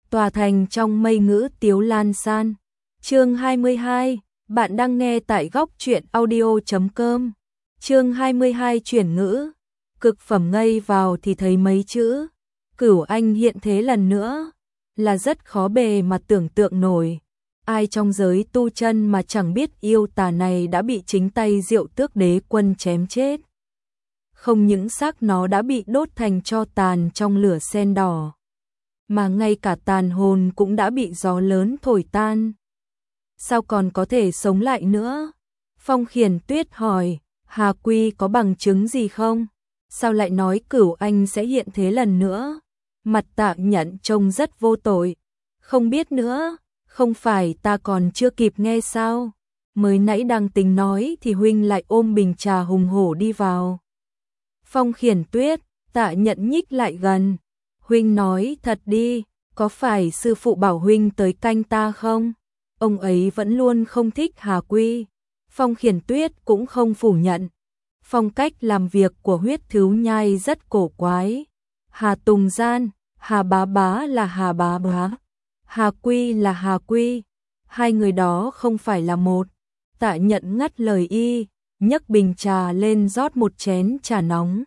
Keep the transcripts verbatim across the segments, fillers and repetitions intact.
tòa thành trong mây ngữ tiếu lan san. Chương hai mươi hai, bạn đang nghe tại góc truyện audio chấm com. Chương hai mươi hai chuyển ngữ, cực phẩm ngây vào thì thấy mấy chữ, Cửu Anh hiện thế lần nữa, là rất khó bề mà tưởng tượng nổi. Ai trong giới tu chân mà chẳng biết yêu tà này đã bị chính tay Diệu Tước Đế Quân chém chết. Không những xác nó đã bị đốt thành tro tàn trong lửa sen đỏ, mà ngay cả tàn hồn cũng đã bị gió lớn thổi tan. Sao còn có thể sống lại nữa? Phong Khiển Tuyết hỏi, Hà Quy có bằng chứng gì không? Sao lại nói Cửu Anh sẽ hiện thế lần nữa? Mặt Tạ Nhận trông rất vô tội. Không biết nữa, không phải ta còn chưa kịp nghe sao? Mới nãy đang tính nói thì huynh lại ôm bình trà hùng hổ đi vào. Phong Khiển Tuyết, Tạ Nhận nhích lại gần. Huynh nói thật đi, có phải sư phụ bảo huynh tới canh ta không? Ông ấy vẫn luôn không thích Hà Quy. Phong Khiển Tuyết cũng không phủ nhận. Phong cách làm việc của Huyết Thứu Nhai rất cổ quái. Hà Tùng Gian, Hà Bá Bá là Hà Bá Bá, Hà Quy là Hà Quy. Hai người đó không phải là một. Tạ Nhận ngắt lời y, nhấc bình trà lên rót một chén trà nóng.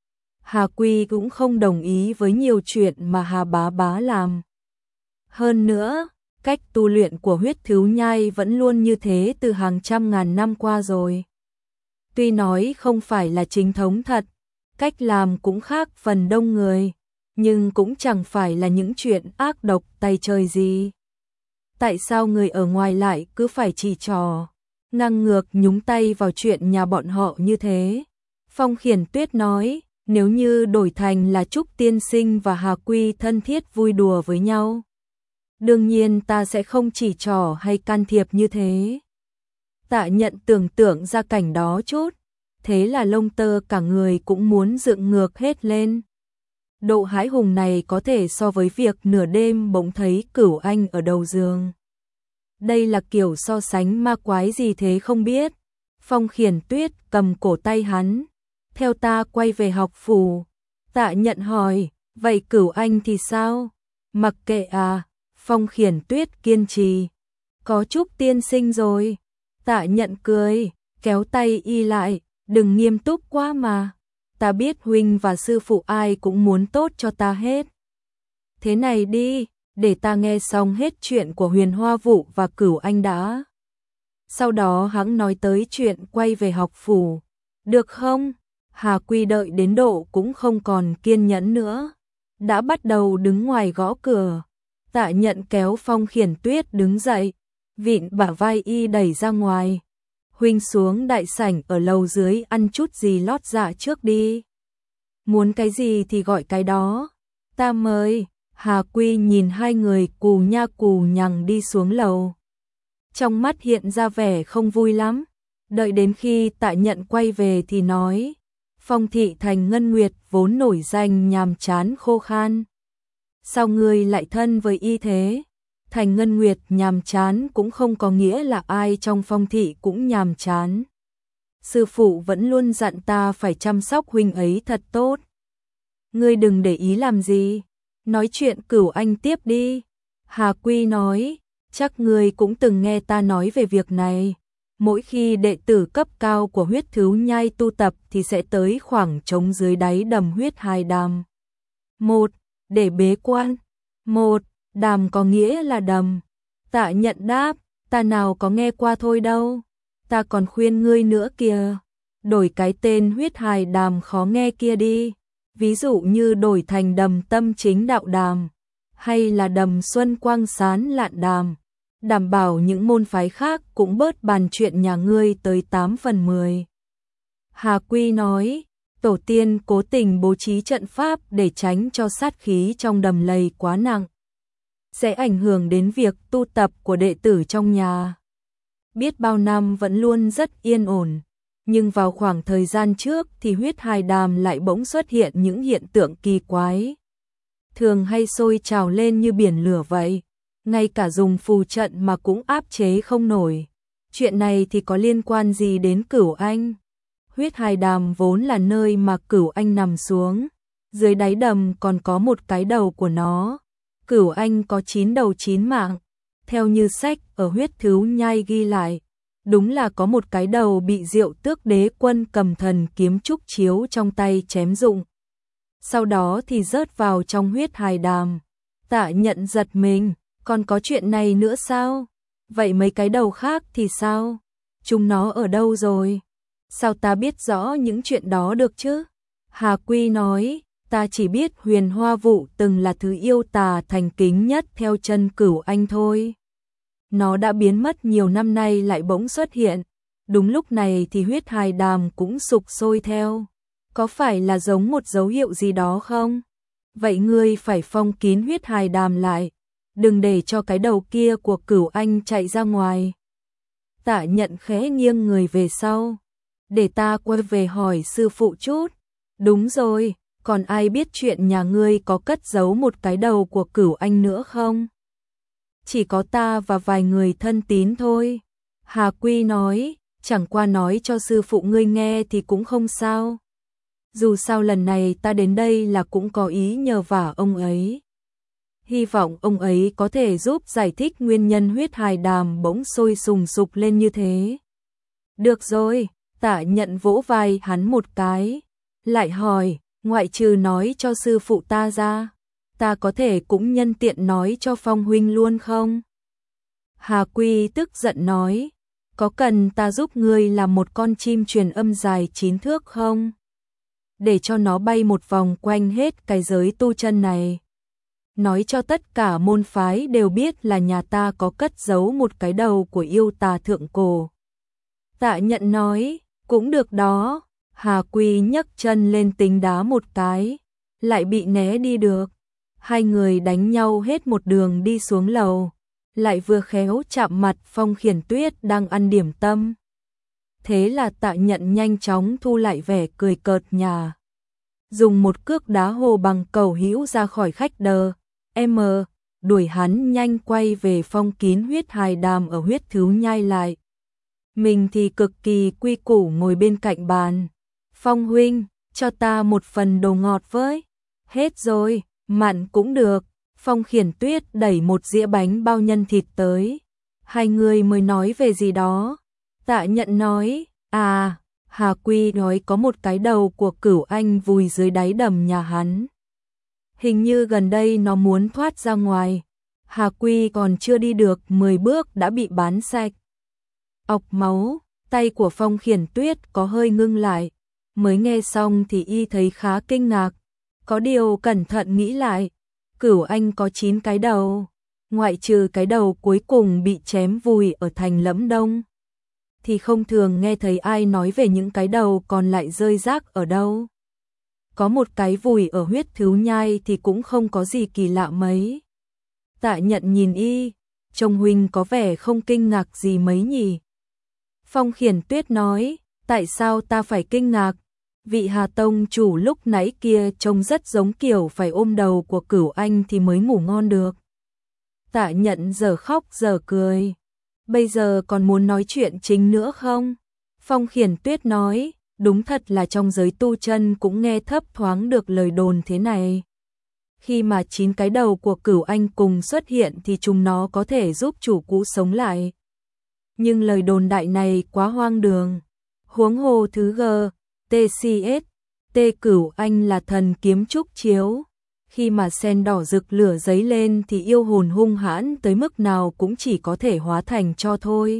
Hà Quy cũng không đồng ý với nhiều chuyện mà Hà Bá Bá làm. Hơn nữa, cách tu luyện của Huyết Thứu Nhai vẫn luôn như thế từ hàng trăm ngàn năm qua rồi. Tuy nói không phải là chính thống thật, cách làm cũng khác phần đông người, nhưng cũng chẳng phải là những chuyện ác độc tay trời gì. Tại sao người ở ngoài lại cứ phải chỉ trò, ngang ngược nhúng tay vào chuyện nhà bọn họ như thế? Phong Khiển Tuyết nói, nếu như đổi thành là Trúc Tiên Sinh và Hà Quy thân thiết vui đùa với nhau, đương nhiên ta sẽ không chỉ trò hay can thiệp như thế. Tạ Nhận tưởng tượng ra cảnh đó chút, thế là lông tơ cả người cũng muốn dựng ngược hết lên. Độ hãi hùng này có thể so với việc nửa đêm bỗng thấy Cửu Anh ở đầu giường. Đây là kiểu so sánh ma quái gì thế không biết. Phong Khiển Tuyết cầm cổ tay hắn, theo ta quay về học phủ. Tạ Nhận hỏi, vậy Cửu Anh thì sao? Mặc kệ à? Phong Khiển Tuyết kiên trì, có Trúc Tiên Sinh rồi. Tạ Nhận cười, kéo tay y lại, đừng nghiêm túc quá mà. Ta biết huynh và sư phụ ai cũng muốn tốt cho ta hết. Thế này đi, để ta nghe xong hết chuyện của Huyền Hoa Vũ và Cửu Anh đã. Sau đó hắn nói tới chuyện quay về học phủ. Được không? Hà Quy đợi đến độ cũng không còn kiên nhẫn nữa, đã bắt đầu đứng ngoài gõ cửa. Tạ Nhận kéo Phong Khiển Tuyết đứng dậy, vịn bả vai y đẩy ra ngoài. Huynh xuống đại sảnh ở lầu dưới ăn chút gì lót dạ trước đi. Muốn cái gì thì gọi cái đó. Ta mời. Hà Quy nhìn hai người cù nha cù nhằng đi xuống lầu, trong mắt hiện ra vẻ không vui lắm. Đợi đến khi Tạ Nhận quay về thì nói, Phong thị thành Ngân Nguyệt vốn nổi danh nhàm chán khô khan. Sao ngươi lại thân với y thế? Thành Ngân Nguyệt nhàm chán cũng không có nghĩa là ai trong Phong thị cũng nhàm chán. Sư phụ vẫn luôn dặn ta phải chăm sóc huynh ấy thật tốt. Ngươi đừng để ý làm gì, nói chuyện Cửu Anh tiếp đi. Hà Quy nói, chắc ngươi cũng từng nghe ta nói về việc này. Mỗi khi đệ tử cấp cao của Huyết Thứu Nhai tu tập thì sẽ tới khoảng trống dưới đáy đầm Huyết Hải Đàm. Một, để bế quan. Một, đàm có nghĩa là đầm. Tạ Nhận đáp, ta nào có nghe qua thôi đâu. Ta còn khuyên ngươi nữa kìa, đổi cái tên Huyết Hải Đàm khó nghe kia đi. Ví dụ như đổi thành đầm Tâm Chính Đạo Đàm, hay là đầm Xuân Quang Sán Lạn Đàm. Đảm bảo những môn phái khác cũng bớt bàn chuyện nhà ngươi tới tám phần mười. Hà Quy nói, tổ tiên cố tình bố trí trận pháp để tránh cho sát khí trong đầm lầy quá nặng, sẽ ảnh hưởng đến việc tu tập của đệ tử trong nhà. Biết bao năm vẫn luôn rất yên ổn, nhưng vào khoảng thời gian trước thì Huyết Hải Đàm lại bỗng xuất hiện những hiện tượng kỳ quái. Thường hay sôi trào lên như biển lửa vậy, ngay cả dùng phù trận mà cũng áp chế không nổi. Chuyện này thì có liên quan gì đến Cửu Anh? Huyết Hải Đàm vốn là nơi mà Cửu Anh nằm xuống, dưới đáy đầm còn có một cái đầu của nó. Cửu Anh có chín đầu chín mạng, theo như sách ở huyết thứu nhai ghi lại, đúng là có một cái đầu bị Diệu Tước Đế Quân cầm thần kiếm trúc chiếu trong tay chém dụng. Sau đó thì rớt vào trong huyết hài đàm. Tạ Nhận giật mình, còn có chuyện này nữa sao? Vậy mấy cái đầu khác thì sao? Chúng nó ở đâu rồi? Sao ta biết rõ những chuyện đó được chứ? Hà Quy nói, ta chỉ biết Huyền Hoa Vụ từng là thứ yêu tà thành kính nhất theo chân Cửu Anh thôi. Nó đã biến mất nhiều năm nay lại bỗng xuất hiện. Đúng lúc này thì huyết hài đàm cũng sục sôi theo. Có phải là giống một dấu hiệu gì đó không? Vậy ngươi phải phong kín huyết hài đàm lại. Đừng để cho cái đầu kia của Cửu Anh chạy ra ngoài. Tạ Nhận khẽ nghiêng người về sau. Để ta quay về hỏi sư phụ chút. Đúng rồi, còn ai biết chuyện nhà ngươi có cất giấu một cái đầu của Cửu Anh nữa không? Chỉ có ta và vài người thân tín thôi. Hà Quy nói, chẳng qua nói cho sư phụ ngươi nghe thì cũng không sao. Dù sao lần này ta đến đây là cũng có ý nhờ vả ông ấy. Hy vọng ông ấy có thể giúp giải thích nguyên nhân huyết hài đàm bỗng sôi sùng sục lên như thế. Được rồi, Tạ Nhận vỗ vai hắn một cái. Lại hỏi, ngoại trừ nói cho sư phụ ta ra, ta có thể cũng nhân tiện nói cho Phong huynh luôn không? Hà Quy tức giận nói, có cần ta giúp ngươi làm một con chim truyền âm dài chín thước không? Để cho nó bay một vòng quanh hết cái giới tu chân này. Nói cho tất cả môn phái đều biết là nhà ta có cất giấu một cái đầu của yêu tà thượng cổ. Tạ Nhận nói, cũng được đó. Hà Quy nhấc chân lên tính đá một cái, lại bị né đi được. Hai người đánh nhau hết một đường đi xuống lầu, lại vừa khéo chạm mặt Phong Khiển Tuyết đang ăn điểm tâm. Thế là Tạ Nhận nhanh chóng thu lại vẻ cười cợt nhà. Dùng một cước đá hồ bằng cầu hữu ra khỏi khách đờ, em đuổi hắn nhanh quay về phong kín huyết hài đàm ở huyết thứu nhai lại. Mình thì cực kỳ quy củ ngồi bên cạnh bàn. Phong huynh, cho ta một phần đồ ngọt với. Hết rồi, mặn cũng được. Phong Khiển Tuyết đẩy một dĩa bánh bao nhân thịt tới. Hai người mới nói về gì đó. Tạ Nhận nói, à, Hà Quy nói có một cái đầu của Cửu Anh vùi dưới đáy đầm nhà hắn. Hình như gần đây nó muốn thoát ra ngoài. Hà Quy còn chưa đi được mười bước đã bị bán sạch. Ọc máu, tay của Phong Khiển Tuyết có hơi ngưng lại. Mới nghe xong thì y thấy khá kinh ngạc. Có điều cẩn thận nghĩ lại, Cửu Anh có chín cái đầu, ngoại trừ cái đầu cuối cùng bị chém vùi ở thành Lẫm Đông, thì không thường nghe thấy ai nói về những cái đầu còn lại rơi rác ở đâu. Có một cái vùi ở huyết thứu nhai thì cũng không có gì kỳ lạ mấy. Tạ Nhận nhìn y, trông huynh có vẻ không kinh ngạc gì mấy nhỉ. Phong Khiển Tuyết nói, tại sao ta phải kinh ngạc? Vị Hà Tông chủ lúc nãy kia trông rất giống kiểu phải ôm đầu của Cửu Anh thì mới ngủ ngon được. Tạ Nhận giờ khóc giờ cười. Bây giờ còn muốn nói chuyện chính nữa không? Phong Khiển Tuyết nói, đúng thật là trong giới tu chân cũng nghe thấp thoáng được lời đồn thế này. Khi mà chín cái đầu của Cửu Anh cùng xuất hiện thì chúng nó có thể giúp chủ cũ sống lại. Nhưng lời đồn đại này quá hoang đường. Huống hồ thứ G, tê xê ét, T Cửu Anh là thần kiếm trúc chiếu. Khi mà sen đỏ rực lửa giấy lên thì yêu hồn hung hãn tới mức nào cũng chỉ có thể hóa thành tro thôi.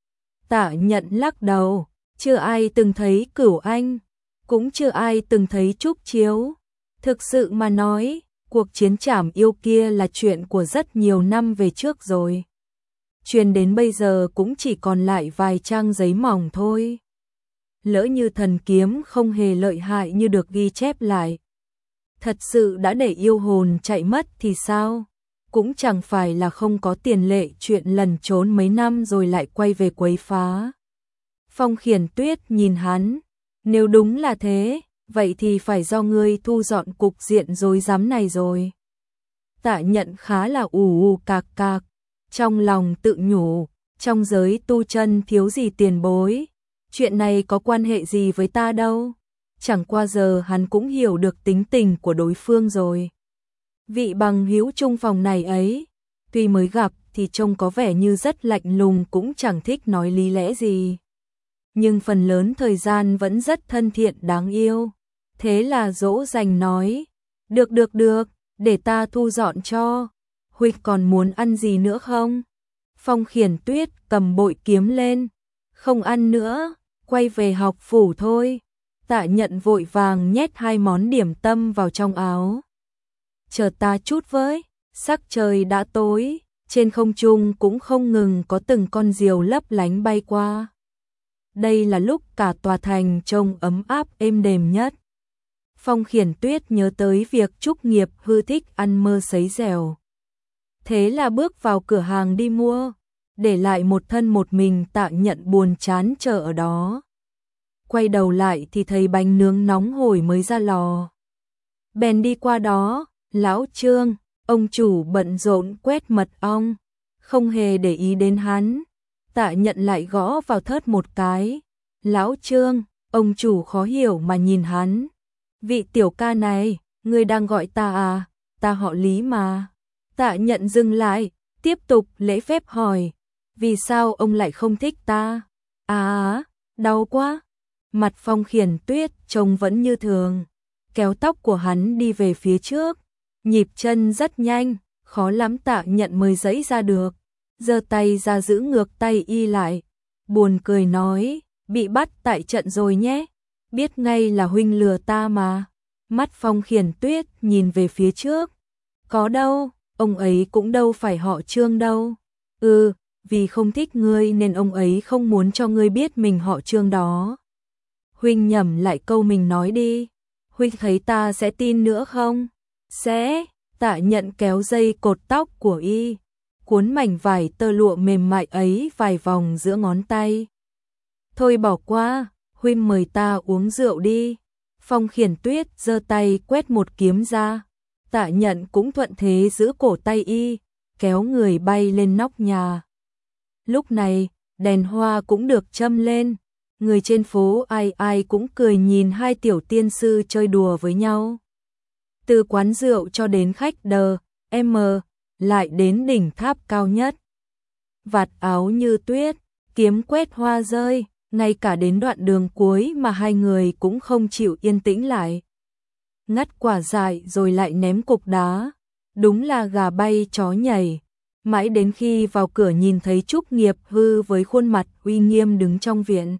Tạ Nhận lắc đầu, chưa ai từng thấy Cửu Anh, cũng chưa ai từng thấy trúc chiếu. Thực sự mà nói, cuộc chiến trảm yêu kia là chuyện của rất nhiều năm về trước rồi. Truyền đến bây giờ cũng chỉ còn lại vài trang giấy mỏng thôi. Lỡ như thần kiếm không hề lợi hại như được ghi chép lại, thật sự đã để yêu hồn chạy mất thì sao? Cũng chẳng phải là không có tiền lệ chuyện lẩn trốn mấy năm rồi lại quay về quấy phá. Phong Khiển Tuyết nhìn hắn, nếu đúng là thế, vậy thì phải do ngươi thu dọn cục diện rối rắm này rồi. Tạ Nhận khá là ù ù cạc cạc, trong lòng tự nhủ, trong giới tu chân thiếu gì tiền bối, chuyện này có quan hệ gì với ta đâu. Chẳng qua giờ hắn cũng hiểu được tính tình của đối phương rồi. Vị bằng hữu chung phòng này ấy, tuy mới gặp thì trông có vẻ như rất lạnh lùng, cũng chẳng thích nói lý lẽ gì. Nhưng phần lớn thời gian vẫn rất thân thiện đáng yêu. Thế là dỗ dành nói, được được được, để ta thu dọn cho. Huynh còn muốn ăn gì nữa không? Phong Khiển Tuyết cầm bội kiếm lên, không ăn nữa, quay về học phủ thôi. Tạ Nhận vội vàng nhét hai món điểm tâm vào trong áo. Chờ ta chút với, sắc trời đã tối, trên không trung cũng không ngừng có từng con diều lấp lánh bay qua. Đây là lúc cả tòa thành trông ấm áp êm đềm nhất. Phong Khiển Tuyết nhớ tới việc Trúc Nghiệp Hư thích ăn mơ sấy dẻo. Thế là bước vào cửa hàng đi mua, để lại một thân một mình. Tạ Nhận buồn chán chờ ở đó. Quay đầu lại thì thấy bánh nướng nóng hổi mới ra lò. Bèn đi qua đó, lão Trương, ông chủ bận rộn quét mật ong, không hề để ý đến hắn. Tạ Nhận lại gõ vào thớt một cái. Lão Trương, ông chủ khó hiểu mà nhìn hắn. Vị tiểu ca này, ngươi đang gọi ta à? Ta họ Lý mà. Tạ Nhận dừng lại, tiếp tục lễ phép hỏi, vì sao ông lại không thích ta? À, đau quá. Mặt Phong Khiển Tuyết trông vẫn như thường, kéo tóc của hắn đi về phía trước, nhịp chân rất nhanh, khó lắm Tạ Nhận mới giãy ra được, giơ tay ra giữ ngược tay y lại, buồn cười nói, bị bắt tại trận rồi nhé, biết ngay là huynh lừa ta mà. Mắt Phong Khiển Tuyết nhìn về phía trước, có đâu, ông ấy cũng đâu phải họ Trương đâu. Ừ, vì không thích ngươi nên ông ấy không muốn cho ngươi biết mình họ Trương đó. Huynh nhẩm lại câu mình nói đi, huynh thấy ta sẽ tin nữa không? Sẽ. Tạ Nhận kéo dây cột tóc của y, cuốn mảnh vải tơ lụa mềm mại ấy vài vòng giữa ngón tay. Thôi bỏ qua, huynh mời ta uống rượu đi. Phong Khiển Tuyết giơ tay quét một kiếm ra. Tạ Nhận cũng thuận thế giữ cổ tay y, kéo người bay lên nóc nhà. Lúc này, đèn hoa cũng được châm lên. Người trên phố ai ai cũng cười nhìn hai tiểu tiên sư chơi đùa với nhau. Từ quán rượu cho đến khách đờ, em, lại đến đỉnh tháp cao nhất. Vạt áo như tuyết, kiếm quét hoa rơi, ngay cả đến đoạn đường cuối mà hai người cũng không chịu yên tĩnh lại. Ngắt quả dại rồi lại ném cục đá, đúng là gà bay chó nhảy. Mãi đến khi vào cửa nhìn thấy Trúc Nghiệp Hư với khuôn mặt uy nghiêm đứng trong viện.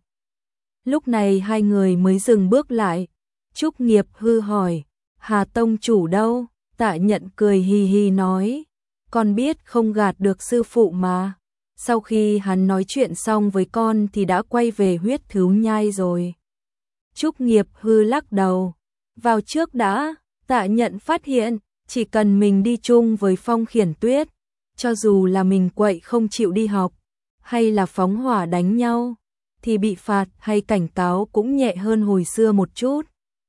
Lúc này hai người mới dừng bước lại. Trúc Nghiệp Hư hỏi, Hà tông chủ đâu? Tạ Nhận cười hì hì nói, con biết không gạt được sư phụ mà. Sau khi hắn nói chuyện xong với con thì đã quay về Huyết Thứu Nhai rồi. Trúc Nghiệp Hư lắc đầu, vào trước đã. Tạ Nhận phát hiện, chỉ cần mình đi chung với Phong Khiển Tuyết, cho dù là mình quậy không chịu đi học, hay là phóng hỏa đánh nhau, thì bị phạt hay cảnh cáo cũng nhẹ hơn hồi xưa một chút.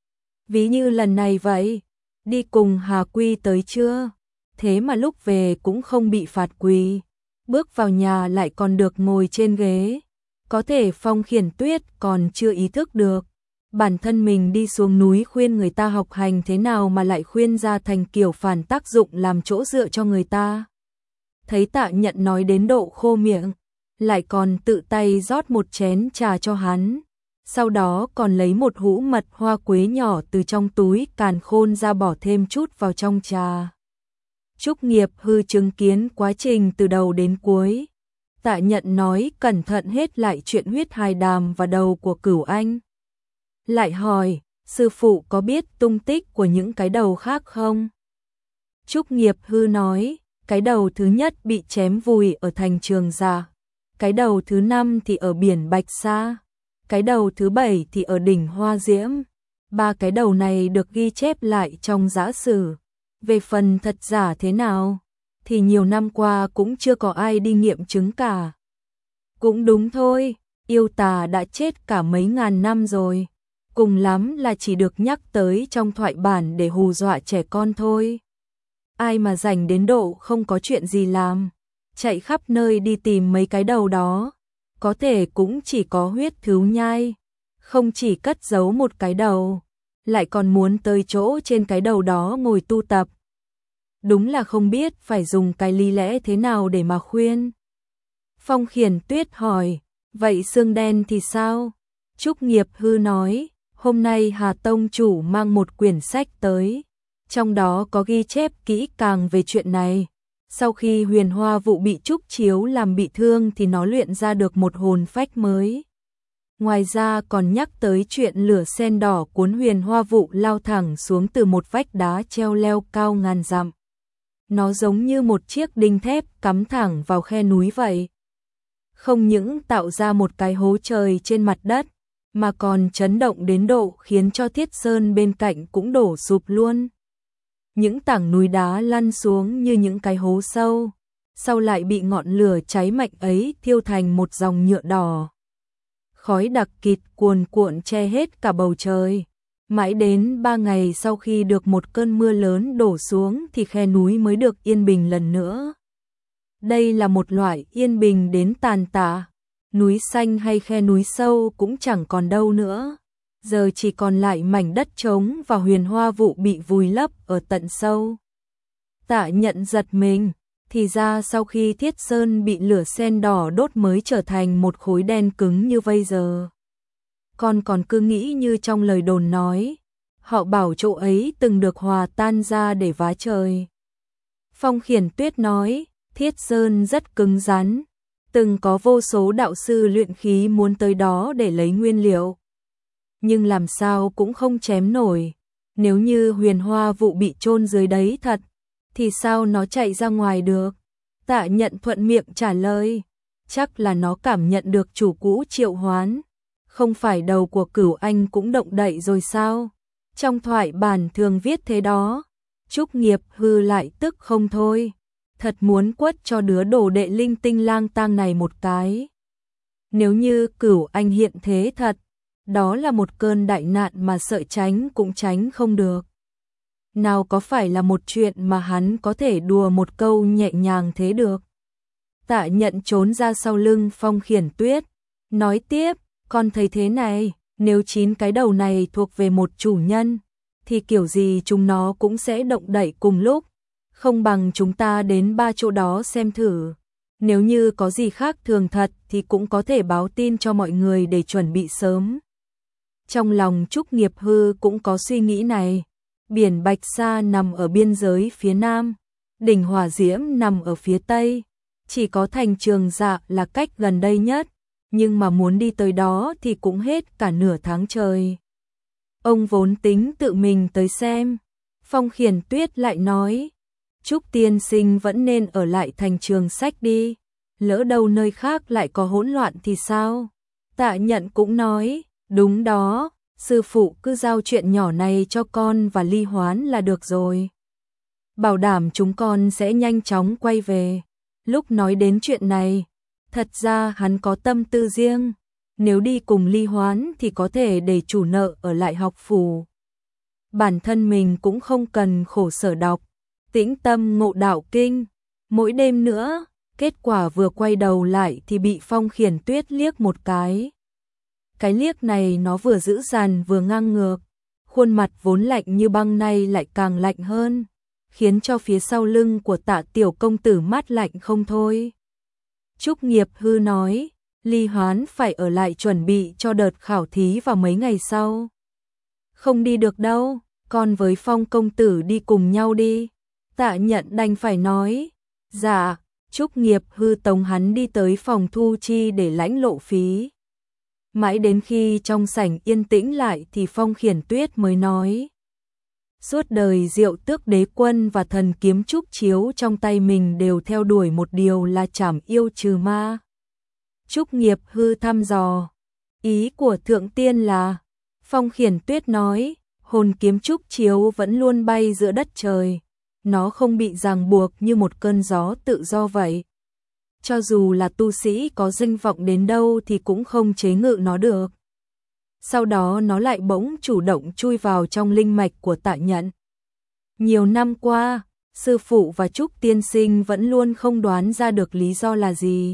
Ví như lần này vậy, đi cùng Hà Quy tới chưa? Thế mà lúc về cũng không bị phạt quỳ, bước vào nhà lại còn được ngồi trên ghế. Có thể Phong Khiển Tuyết còn chưa ý thức được, bản thân mình đi xuống núi khuyên người ta học hành thế nào mà lại khuyên ra thành kiểu phản tác dụng làm chỗ dựa cho người ta. Thấy Tạ Nhận nói đến độ khô miệng, lại còn tự tay rót một chén trà cho hắn, sau đó còn lấy một hũ mật hoa quế nhỏ từ trong túi càn khôn ra bỏ thêm chút vào trong trà. Trúc Nghiệp Hư chứng kiến quá trình từ đầu đến cuối. Tạ Nhận nói cẩn thận hết lại chuyện huyết hài đàm và đầu của Cửu Anh. Lại hỏi, sư phụ có biết tung tích của những cái đầu khác không? Trúc Nghiệp Hư nói, cái đầu thứ nhất bị chém vùi ở thành Trường Giả, cái đầu thứ năm thì ở biển Bạch Sa, cái đầu thứ bảy thì ở đỉnh Hoa Diễm. Ba cái đầu này được ghi chép lại trong giã sử. Về phần thật giả thế nào, thì nhiều năm qua cũng chưa có ai đi nghiệm chứng cả. Cũng đúng thôi, yêu tà đã chết cả mấy ngàn năm rồi, cùng lắm là chỉ được nhắc tới trong thoại bản để hù dọa trẻ con thôi. Ai mà rảnh đến độ không có chuyện gì làm, chạy khắp nơi đi tìm mấy cái đầu đó, có thể cũng chỉ có Huyết Thứu Nhai, không chỉ cất giấu một cái đầu, lại còn muốn tới chỗ trên cái đầu đó ngồi tu tập. đúng là không biết phải dùng cái lý lẽ thế nào để mà khuyên. Phong Khiển Tuyết hỏi, vậy xương đen thì sao? Trúc Nghiệp Hư nói, hôm nay Hà Tông chủ mang một quyển sách tới, trong đó có ghi chép kỹ càng về chuyện này. Sau khi Huyền Hoa Vụ bị Trúc Chiếu làm bị thương thì nó luyện ra được một hồn phách mới. Ngoài ra còn nhắc tới chuyện lửa sen đỏ cuốn Huyền Hoa Vụ lao thẳng xuống từ một vách đá treo leo cao ngàn dặm. Nó giống như một chiếc đinh thép cắm thẳng vào khe núi vậy. Không những tạo ra một cái hố trời trên mặt đất, mà còn chấn động đến độ khiến cho Thiết Sơn bên cạnh cũng đổ sụp luôn. Những tảng núi đá lăn xuống như những cái hố sâu, sau lại bị ngọn lửa cháy mạnh ấy thiêu thành một dòng nhựa đỏ. Khói đặc kịt cuồn cuộn che hết cả bầu trời. Mãi đến ba ngày sau khi được một cơn mưa lớn đổ xuống thì khe núi mới được yên bình lần nữa. Đây là một loại yên bình đến tàn tạ. Núi xanh hay khe núi sâu cũng chẳng còn đâu nữa. Giờ chỉ còn lại mảnh đất trống và Huyền Hoa Vụ bị vùi lấp ở tận sâu. Tạ Nhận giật mình, thì ra sau khi Thiết Sơn bị lửa sen đỏ đốt mới trở thành một khối đen cứng như bây giờ. Con còn cứ nghĩ như trong lời đồn nói, họ bảo chỗ ấy từng được hòa tan ra để vá trời. Phong Khiển Tuyết nói, Thiết Sơn rất cứng rắn, từng có vô số đạo sư luyện khí muốn tới đó để lấy nguyên liệu. Nhưng làm sao cũng không chém nổi. Nếu như Huyền Hoa Vụ bị chôn dưới đấy thật, thì sao nó chạy ra ngoài được? Tạ Nhận thuận miệng trả lời, chắc là nó cảm nhận được chủ cũ triệu hoán. Không phải đầu của Cửu Anh cũng động đậy rồi sao? Trong thoại bản thường viết thế đó. Trúc Nghiệp Hư lại tức không thôi. Thật muốn quất cho đứa đồ đệ linh tinh lang tang này một cái. Nếu như Cửu Anh hiện thế thật, đó là một cơn đại nạn mà sợ tránh cũng tránh không được. Nào có phải là một chuyện mà hắn có thể đùa một câu nhẹ nhàng thế được. Tạ Nhận trốn ra sau lưng Phong Khiển Tuyết, nói tiếp, con thấy thế này, nếu chín cái đầu này thuộc về một chủ nhân, thì kiểu gì chúng nó cũng sẽ động đậy cùng lúc, không bằng chúng ta đến ba chỗ đó xem thử. Nếu như có gì khác thường thật thì cũng có thể báo tin cho mọi người để chuẩn bị sớm. Trong lòng Trúc Nghiệp Hư cũng có suy nghĩ này. Biển Bạch Sa nằm ở biên giới phía nam, đỉnh Hỏa Diễm nằm ở phía tây, chỉ có thành Trường Dạ là cách gần đây nhất, nhưng mà muốn đi tới đó thì cũng hết cả nửa tháng trời. Ông vốn tính tự mình tới xem. Phong Khiển Tuyết lại nói, Trúc tiên sinh vẫn nên ở lại thành Trường Sách đi, lỡ đâu nơi khác lại có hỗn loạn thì sao? Tạ Nhận cũng nói, đúng đó, sư phụ cứ giao chuyện nhỏ này cho con và Ly Hoán là được rồi. Bảo đảm chúng con sẽ nhanh chóng quay về. Lúc nói đến chuyện này, thật ra hắn có tâm tư riêng. Nếu đi cùng Ly Hoán thì có thể để chủ nợ ở lại học phủ. Bản thân mình cũng không cần khổ sở đọc, tĩnh tâm ngộ đạo kinh. Mỗi đêm nữa, kết quả vừa quay đầu lại thì bị Phong Khiển Tuyết liếc một cái. Cái liếc này nó vừa dữ dằn vừa ngang ngược, khuôn mặt vốn lạnh như băng này lại càng lạnh hơn, khiến cho phía sau lưng của Tạ tiểu công tử mát lạnh không thôi. Trúc Nghiệp Hư nói, Ly Hoán phải ở lại chuẩn bị cho đợt khảo thí vào mấy ngày sau. Không đi được đâu, con với Phong công tử đi cùng nhau đi. Tạ Nhận đành phải nói, dạ. Trúc Nghiệp Hư tống hắn đi tới phòng thu chi để lãnh lộ phí. Mãi đến khi trong sảnh yên tĩnh lại thì Phong Khiển Tuyết mới nói, suốt đời Diệu Tước Đế Quân và thần kiếm Trúc Chiếu trong tay mình đều theo đuổi một điều là trảm yêu trừ ma. Trúc Nghiệp Hư thăm dò, ý của Thượng Tiên là, Phong Khiển Tuyết nói, hồn kiếm Trúc Chiếu vẫn luôn bay giữa đất trời, nó không bị ràng buộc như một cơn gió tự do vậy. Cho dù là tu sĩ có danh vọng đến đâu thì cũng không chế ngự nó được. Sau đó nó lại bỗng chủ động chui vào trong linh mạch của Tạ Nhận. Nhiều năm qua, sư phụ và Trúc tiên sinh vẫn luôn không đoán ra được lý do là gì.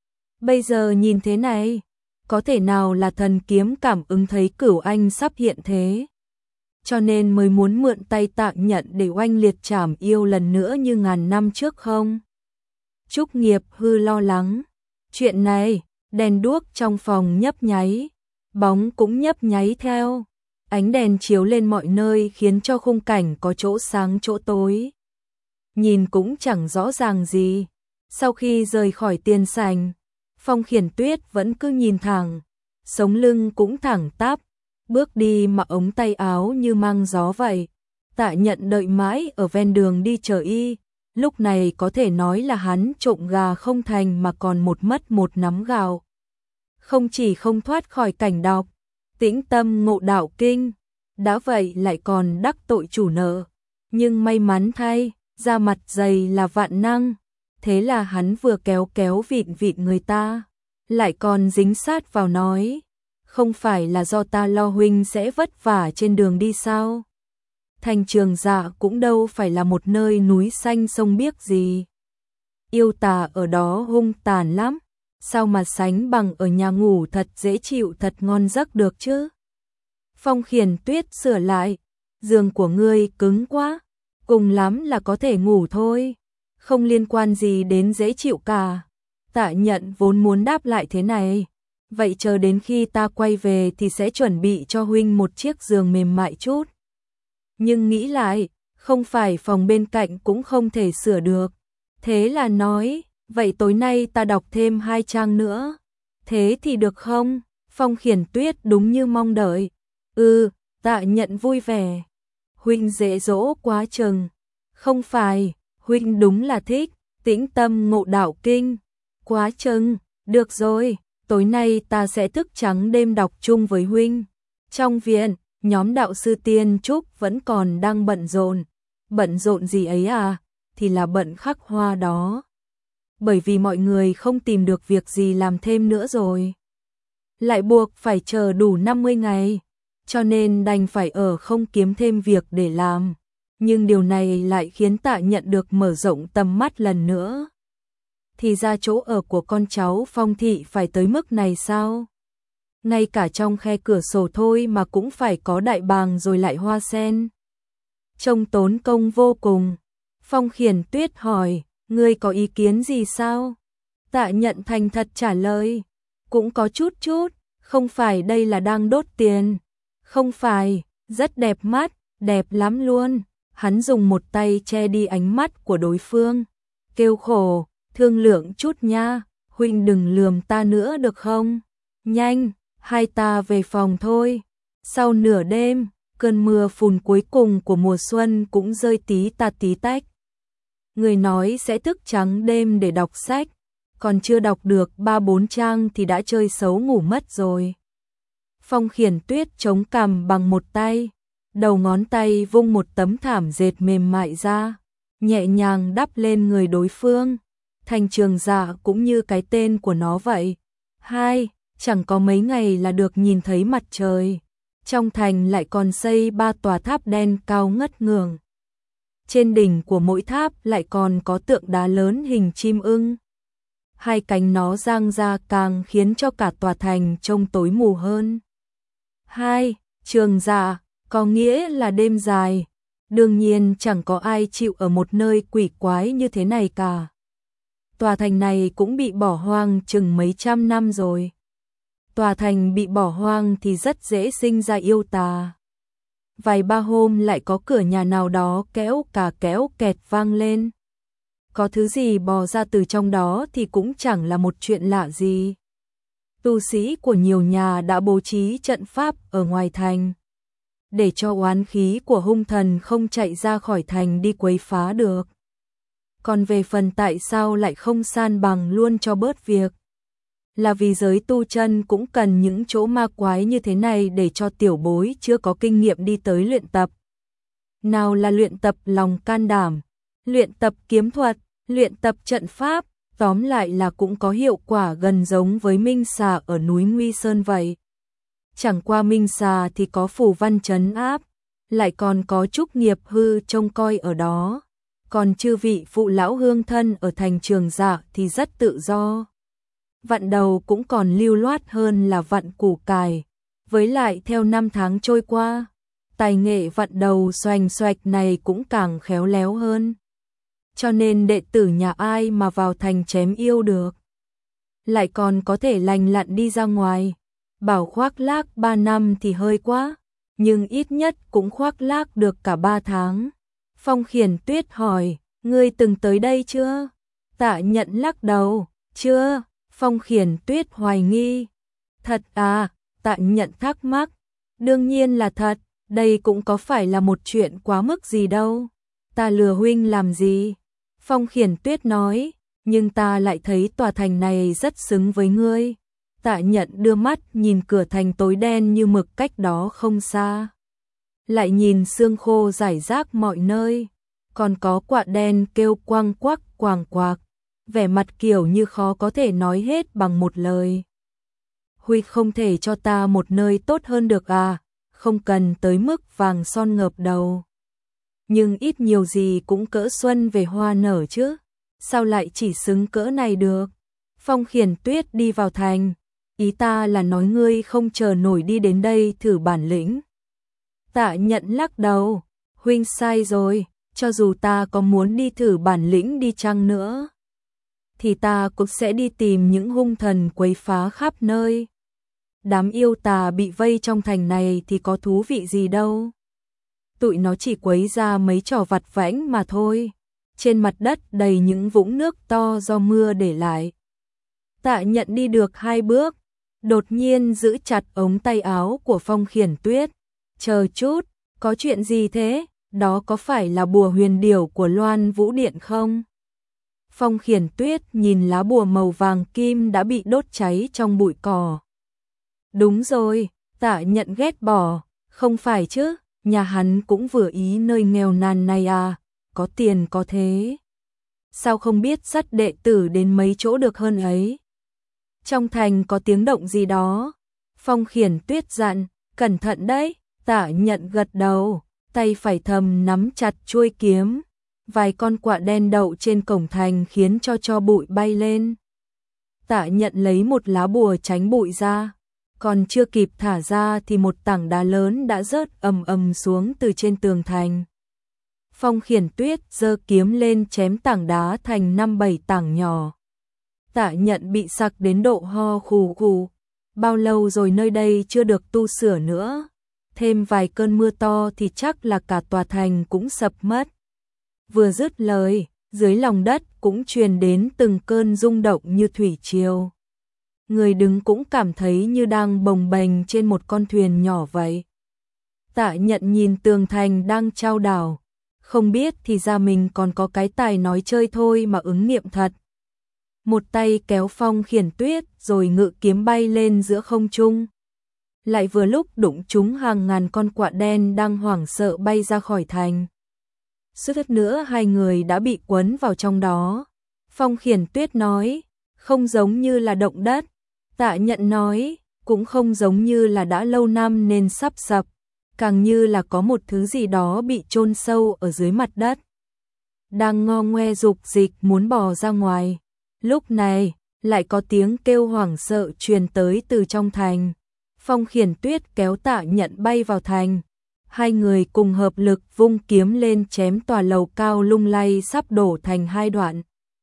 Bây giờ nhìn thế này, có thể nào là thần kiếm cảm ứng thấy Cửu Anh sắp hiện thế. cho nên mới muốn mượn tay Tạ Nhận để oanh liệt trảm yêu lần nữa như ngàn năm trước không? Trúc Nghiệp Hư lo lắng. Chuyện này, đèn đuốc trong phòng nhấp nháy, bóng cũng nhấp nháy theo. Ánh đèn chiếu lên mọi nơi khiến cho khung cảnh có chỗ sáng chỗ tối. Nhìn cũng chẳng rõ ràng gì. Sau khi rời khỏi tiền sảnh, Phong Khiển Tuyết vẫn cứ nhìn thẳng, sống lưng cũng thẳng tắp, bước đi mà ống tay áo như mang gió vậy. Tạ Nhận đợi mãi ở ven đường đi chờ y, lúc này có thể nói là hắn trộm gà không thành mà còn một mất một nắm gạo. Không chỉ không thoát khỏi cảnh đọc Tĩnh Tâm Ngộ Đạo Kinh, đã vậy lại còn đắc tội chủ nợ, nhưng may mắn thay, da mặt dày là vạn năng, thế là hắn vừa kéo kéo vịn vịn người ta, lại còn dính sát vào nói, không phải là do ta lo huynh sẽ vất vả trên đường đi sao? Thành Trường Dạ cũng đâu phải là một nơi núi xanh sông biếc gì. Yêu tà ở đó hung tàn lắm, sao mà sánh bằng ở nhà ngủ thật dễ chịu thật ngon giấc được chứ? Phong Khiển Tuyết sửa lại, giường của ngươi cứng quá, cùng lắm là có thể ngủ thôi, không liên quan gì đến dễ chịu cả. Tạ Nhận vốn muốn đáp lại thế này, vậy chờ đến khi ta quay về thì sẽ chuẩn bị cho huynh một chiếc giường mềm mại chút. Nhưng nghĩ lại, không phải phòng bên cạnh cũng không thể sửa được, thế là nói, vậy tối nay ta đọc thêm hai trang nữa, thế thì được không? Phong Khiển Tuyết đúng như mong đợi. Ừ, Tạ Nhận vui vẻ. Huynh dễ dỗ quá chừng. Không phải, huynh đúng là thích Tĩnh Tâm Ngộ Đạo Kinh. Quá chừng, được rồi, tối nay ta sẽ thức trắng đêm đọc chung với huynh. Trong viện, nhóm đạo sư Tiên Trúc vẫn còn đang bận rộn. Bận rộn gì ấy à? Thì là bận khắc hoa đó. Bởi vì mọi người không tìm được việc gì làm thêm nữa rồi. Lại buộc phải chờ đủ năm mươi ngày, cho nên đành phải ở không kiếm thêm việc để làm. Nhưng điều này lại khiến Tạ Nhận được mở rộng tầm mắt lần nữa. Thì ra chỗ ở của con cháu Phong thị phải tới mức này sao? Ngay cả trong khe cửa sổ thôi mà cũng phải có đại bàng rồi lại hoa sen. Trông tốn công vô cùng. Phong Khiển Tuyết hỏi, ngươi có ý kiến gì sao? Tạ Nhận thành thật trả lời, cũng có chút chút, không phải đây là đang đốt tiền. Không phải, rất đẹp mắt, đẹp lắm luôn. Hắn dùng một tay che đi ánh mắt của đối phương, kêu khổ, thương lượng chút nha, huynh đừng lườm ta nữa được không? Nhanh, hai ta về phòng thôi. Sau nửa đêm, cơn mưa phùn cuối cùng của mùa xuân cũng rơi tí tà tí tách. Người nói sẽ thức trắng đêm để đọc sách, còn chưa đọc được ba bốn trang thì đã chơi xấu ngủ mất rồi. Phong Khiển Tuyết chống cằm bằng một tay, đầu ngón tay vung một tấm thảm dệt mềm mại ra, nhẹ nhàng đắp lên người đối phương. Thành Trường Dạ cũng như cái tên của nó vậy. Hai, chẳng có mấy ngày là được nhìn thấy mặt trời. Trong thành lại còn xây ba tòa tháp đen cao ngất ngường. Trên đỉnh của mỗi tháp lại còn có tượng đá lớn hình chim ưng. Hai cánh nó dang ra càng khiến cho cả tòa thành trông tối mù hơn. Hai, Trường Dạ, có nghĩa là đêm dài. Đương nhiên chẳng có ai chịu ở một nơi quỷ quái như thế này cả. Tòa thành này cũng bị bỏ hoang chừng mấy trăm năm rồi. Tòa thành bị bỏ hoang thì rất dễ sinh ra yêu tà. Vài ba hôm lại có cửa nhà nào đó kéo cả kéo kẹt vang lên. Có thứ gì bò ra từ trong đó thì cũng chẳng là một chuyện lạ gì. Tu sĩ của nhiều nhà đã bố trí trận pháp ở ngoài thành, để cho oán khí của hung thần không chạy ra khỏi thành đi quấy phá được. Còn về phần tại sao lại không san bằng luôn cho bớt việc, là vì giới tu chân cũng cần những chỗ ma quái như thế này để cho tiểu bối chưa có kinh nghiệm đi tới luyện tập. Nào là luyện tập lòng can đảm, luyện tập kiếm thuật, luyện tập trận pháp, tóm lại là cũng có hiệu quả gần giống với Minh Xà ở núi Nguy Sơn vậy. Chẳng qua Minh Xà thì có phù văn trấn áp, lại còn có Trúc Nghiệp Hư trông coi ở đó. Còn chư vị phụ lão hương thân ở thành Trường Dạ thì rất tự do. Vặn đầu cũng còn lưu loát hơn là vặn củ cải. Với lại theo năm tháng trôi qua, tài nghệ vặn đầu xoành xoạch này cũng càng khéo léo hơn. Cho nên đệ tử nhà ai mà vào thành chém yêu được. Lại còn có thể lành lặn đi ra ngoài. Bảo khoác lác ba năm thì hơi quá, nhưng ít nhất cũng khoác lác được cả ba tháng. Phong Khiển Tuyết hỏi, ngươi từng tới đây chưa? Tạ Nhận lắc đầu, chưa. Phong Khiển Tuyết hoài nghi. Thật à? Tạ Nhận thắc mắc. Đương nhiên là thật, đây cũng có phải là một chuyện quá mức gì đâu. Ta lừa huynh làm gì? Phong Khiển Tuyết nói, nhưng ta lại thấy tòa thành này rất xứng với ngươi. Tạ Nhận đưa mắt nhìn cửa thành tối đen như mực cách đó không xa. Lại nhìn sương khô rải rác mọi nơi, còn có quạ đen kêu quang quắc quàng quạc, vẻ mặt kiểu như khó có thể nói hết bằng một lời. Huy không thể cho ta một nơi tốt hơn được à, không cần tới mức vàng son ngợp đầu. Nhưng ít nhiều gì cũng cỡ xuân về hoa nở chứ, sao lại chỉ xứng cỡ này được? Phong Khiển Tuyết đi vào thành, ý ta là nói ngươi không chờ nổi đi đến đây thử bản lĩnh. Tạ Nhận lắc đầu, huynh sai rồi, cho dù ta có muốn đi thử bản lĩnh đi chăng nữa, thì ta cũng sẽ đi tìm những hung thần quấy phá khắp nơi. Đám yêu tà bị vây trong thành này thì có thú vị gì đâu. Tụi nó chỉ quấy ra mấy trò vặt vãnh mà thôi. Trên mặt đất đầy những vũng nước to do mưa để lại. Tạ Nhận đi được hai bước, đột nhiên giữ chặt ống tay áo của Phong Khiển Tuyết. Chờ chút, có chuyện gì thế? Đó có phải là bùa huyền điểu của Loan Vũ Điện không? Phong Khiển Tuyết nhìn lá bùa màu vàng kim đã bị đốt cháy trong bụi cỏ. Đúng rồi, Tạ Nhận ghét bỏ, không phải chứ, nhà hắn cũng vừa ý nơi nghèo nàn này à, có tiền có thế. Sao không biết dắt đệ tử đến mấy chỗ được hơn ấy? Trong thành có tiếng động gì đó. Phong Khiển Tuyết dặn, cẩn thận đấy. Tạ Nhận gật đầu, tay phải thầm nắm chặt chuôi kiếm. Vài con quạ đen đậu trên cổng thành khiến cho tro bụi bay lên. Tạ Nhận lấy một lá bùa tránh bụi ra, còn chưa kịp thả ra thì một tảng đá lớn đã rớt ầm ầm xuống từ trên tường thành. Phong Khiển Tuyết giơ kiếm lên chém tảng đá thành năm bảy tảng nhỏ. Tạ Nhận bị sặc đến độ ho khù khù. Bao lâu rồi nơi đây chưa được tu sửa nữa, thêm vài cơn mưa to thì chắc là cả tòa thành cũng sập mất. Vừa dứt lời, dưới lòng đất cũng truyền đến từng cơn rung động như thủy triều. Người đứng cũng cảm thấy như đang bồng bềnh trên một con thuyền nhỏ vậy. Tạ Nhận nhìn tường thành đang chao đảo, không biết thì ra mình còn có cái tài nói chơi thôi mà ứng nghiệm thật. Một tay kéo Phong Khiển Tuyết rồi ngự kiếm bay lên giữa không trung. Lại vừa lúc đụng trúng hàng ngàn con quạ đen đang hoảng sợ bay ra khỏi thành. Suýt nữa hai người đã bị quấn vào trong đó. Phong Khiển Tuyết nói, không giống như là động đất. Tạ Nhận nói, cũng không giống như là đã lâu năm nên sắp sập, càng như là có một thứ gì đó bị chôn sâu ở dưới mặt đất, đang ngo ngoe dục dịch muốn bò ra ngoài. Lúc này, lại có tiếng kêu hoảng sợ truyền tới từ trong thành. Phong Khiển Tuyết kéo Tạ Nhận bay vào thành. Hai người cùng hợp lực vung kiếm lên chém tòa lầu cao lung lay sắp đổ thành hai đoạn.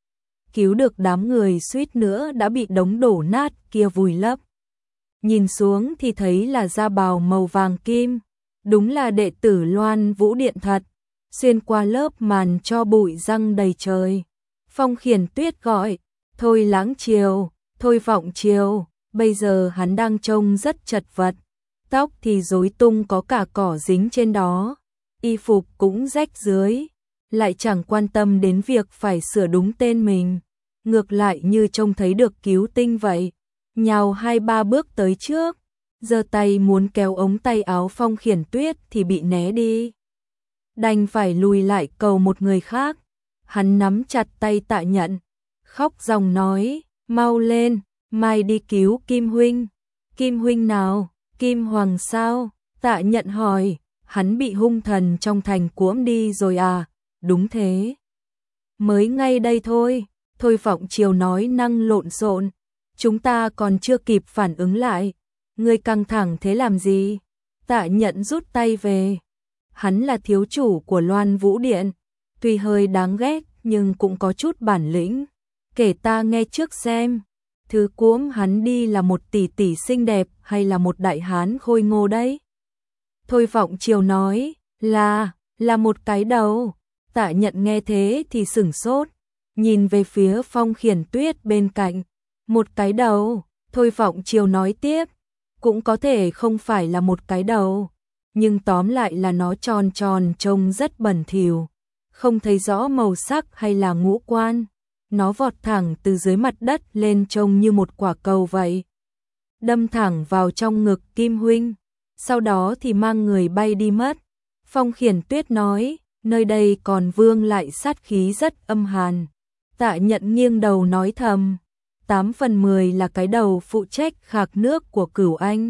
Cứu được đám người suýt nữa đã bị đống đổ nát kia vùi lấp. Nhìn xuống thì thấy là da bào màu vàng kim, đúng là đệ tử Loan Vũ Điện thật. Xuyên qua lớp màn cho bụi răng đầy trời. Phong Khiển Tuyết gọi, thôi Lãng Triều, thôi Vọng Triều. Bây giờ hắn đang trông rất chật vật, tóc thì rối tung có cả cỏ dính trên đó, y phục cũng rách rưới, lại chẳng quan tâm đến việc phải sửa đúng tên mình, ngược lại như trông thấy được cứu tinh vậy, nhào hai ba bước tới trước, giơ tay muốn kéo ống tay áo Phong Khiển Tuyết thì bị né đi. Đành phải lùi lại cầu một người khác. Hắn nắm chặt tay Tạ Nhận, khóc ròng nói, mau lên, mai đi cứu Kim huynh. Kim huynh nào? Kim Hoàng sao? Tạ Nhận hỏi, hắn bị hung thần trong thành cuỗm đi rồi à? Đúng thế. Mới ngay đây thôi. Thôi Vọng Triều nói năng lộn xộn, chúng ta còn chưa kịp phản ứng lại. Ngươi căng thẳng thế làm gì? Tạ Nhận rút tay về, hắn là thiếu chủ của Loan Vũ Điện, tuy hơi đáng ghét nhưng cũng có chút bản lĩnh. Kể ta nghe trước xem, thứ cuỗm hắn đi là một tỷ tỷ xinh đẹp hay là một đại hán khôi ngô đấy? Thôi Vọng Chiều nói, là, là một cái đầu. Tạ Nhận nghe thế thì sửng sốt, nhìn về phía Phong Khiển Tuyết bên cạnh. Một cái đầu, Thôi Vọng Chiều nói tiếp, cũng có thể không phải là một cái đầu, nhưng tóm lại là nó tròn tròn trông rất bẩn thỉu, không thấy rõ màu sắc hay là ngũ quan. Nó vọt thẳng từ dưới mặt đất lên trông như một quả cầu vậy, đâm thẳng vào trong ngực Kim huynh, sau đó thì mang người bay đi mất. Phong Khiển Tuyết nói, nơi đây còn vương lại sát khí rất âm hàn. Tạ Nhận nghiêng đầu nói thầm, tám phần mười là cái đầu phụ trách khạc nước của Cửu Anh.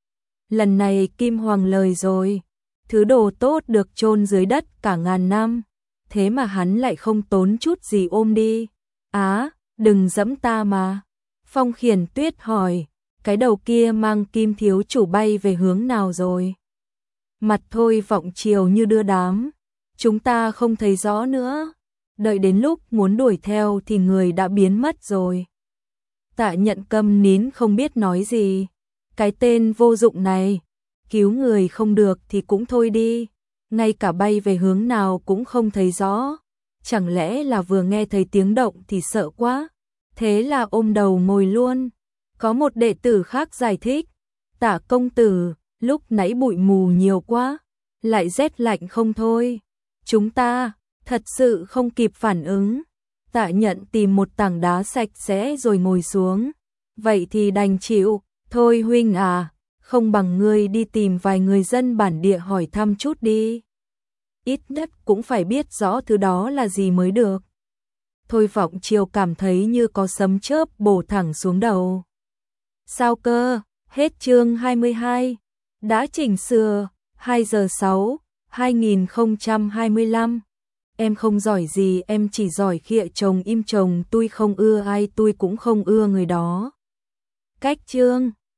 Lần này Kim Hoàng lời rồi, thứ đồ tốt được chôn dưới đất cả ngàn năm, thế mà hắn lại không tốn chút gì ôm đi. Á, đừng giẫm ta mà. Phong Khiển Tuyết hỏi, cái đầu kia mang Kim thiếu chủ bay về hướng nào rồi? Mặt Thôi Vọng Chiều như đưa đám, chúng ta không thấy rõ nữa, đợi đến lúc muốn đuổi theo thì người đã biến mất rồi. Tạ Nhận câm nín không biết nói gì, cái tên vô dụng này, cứu người không được thì cũng thôi đi, ngay cả bay về hướng nào cũng không thấy rõ, chẳng lẽ là vừa nghe thấy tiếng động thì sợ quá, thế là ôm đầu ngồi luôn. Có một đệ tử khác giải thích, Tạ công tử, lúc nãy bụi mù nhiều quá, lại rét lạnh không thôi, chúng ta thật sự không kịp phản ứng. Tạ Nhận tìm một tảng đá sạch sẽ rồi ngồi xuống, vậy thì đành chịu, thôi huynh à, không bằng ngươi đi tìm vài người dân bản địa hỏi thăm chút đi, ít nhất cũng phải biết rõ thứ đó là gì mới được. Thôi Vọng Chiều cảm thấy như có sấm chớp bổ thẳng xuống đầu. Sao cơ? Hết chương hai mươi hai. Đã chỉnh sửa, hai giờ sáu, hai nghìn không trăm hai mươi lăm. Em không giỏi gì, em chỉ giỏi khịa chồng im chồng, tôi không ưa ai, tôi cũng không ưa người đó. Cách chương